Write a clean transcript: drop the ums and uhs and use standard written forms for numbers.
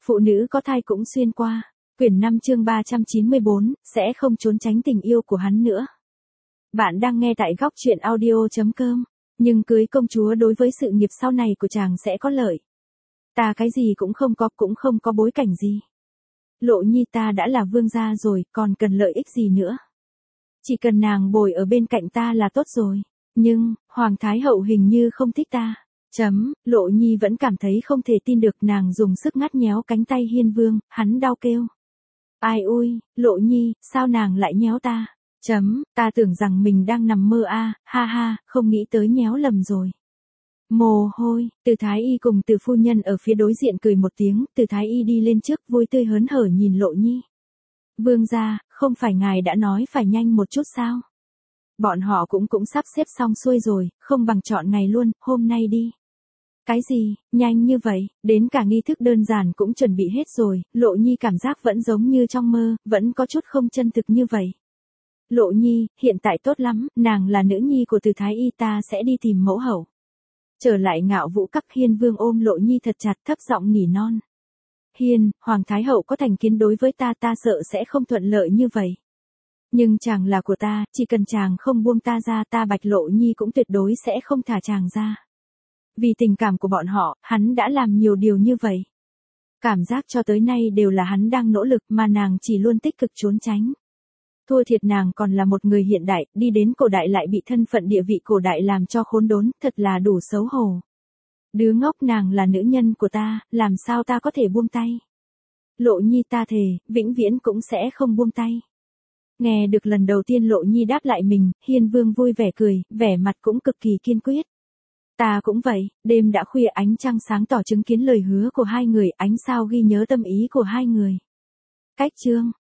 Phụ nữ có thai cũng xuyên qua. Quyển 5 chương 394, sẽ không trốn tránh tình yêu của hắn nữa. Bạn đang nghe tại góc truyện audio.com. Nhưng cưới công chúa đối với sự nghiệp sau này của chàng sẽ có lợi. Ta cái gì cũng không có bối cảnh gì. Lộ Nhi ta đã là vương gia rồi, còn cần lợi ích gì nữa. Chỉ cần nàng bồi ở bên cạnh ta là tốt rồi. Nhưng, Hoàng Thái Hậu hình như không thích ta. Lộ Nhi vẫn cảm thấy không thể tin được, nàng dùng sức ngắt nhéo cánh tay Hiên Vương, hắn đau kêu. Ai ui, Lộ Nhi, sao nàng lại nhéo ta? Ta tưởng rằng mình đang nằm mơ ha ha, không nghĩ tới nhéo lầm rồi. Mồ hôi, Từ Thái Y cùng Từ phu nhân ở phía đối diện cười một tiếng, Từ Thái Y đi lên trước vui tươi hớn hở nhìn Lộ Nhi. Vương gia, không phải ngài đã nói phải nhanh một chút sao? Bọn họ cũng sắp xếp xong xuôi rồi, không bằng chọn ngày luôn, hôm nay đi. Cái gì, nhanh như vậy, đến cả nghi thức đơn giản cũng chuẩn bị hết rồi, Lộ Nhi cảm giác vẫn giống như trong mơ, vẫn có chút không chân thực như vậy. Lộ Nhi, hiện tại tốt lắm, nàng là nữ nhi của Từ Thái Y, ta sẽ đi tìm mẫu hậu. Trở lại Ngạo Vũ Các, Hiên Vương ôm Lộ Nhi thật chặt, thấp giọng nỉ non. Hiên, Hoàng Thái Hậu có thành kiến đối với ta sợ sẽ không thuận lợi như vậy. Nhưng chàng là của ta, chỉ cần chàng không buông ta ra, ta Bạch Lộ Nhi cũng tuyệt đối sẽ không thả chàng ra. Vì tình cảm của bọn họ, hắn đã làm nhiều điều như vậy. Cảm giác cho tới nay đều là hắn đang nỗ lực mà nàng chỉ luôn tích cực trốn tránh. Thua thiệt nàng còn là một người hiện đại, đi đến cổ đại lại bị thân phận địa vị cổ đại làm cho khốn đốn, thật là đủ xấu hổ. Đứa ngốc, nàng là nữ nhân của ta, làm sao ta có thể buông tay. Lộ Nhi ta thề, vĩnh viễn cũng sẽ không buông tay. Nghe được lần đầu tiên Lộ Nhi đáp lại mình, Hiên Vương vui vẻ cười, vẻ mặt cũng cực kỳ kiên quyết. Ta cũng vậy, đêm đã khuya, ánh trăng sáng tỏ chứng kiến lời hứa của hai người, ánh sao ghi nhớ tâm ý của hai người. Cách chương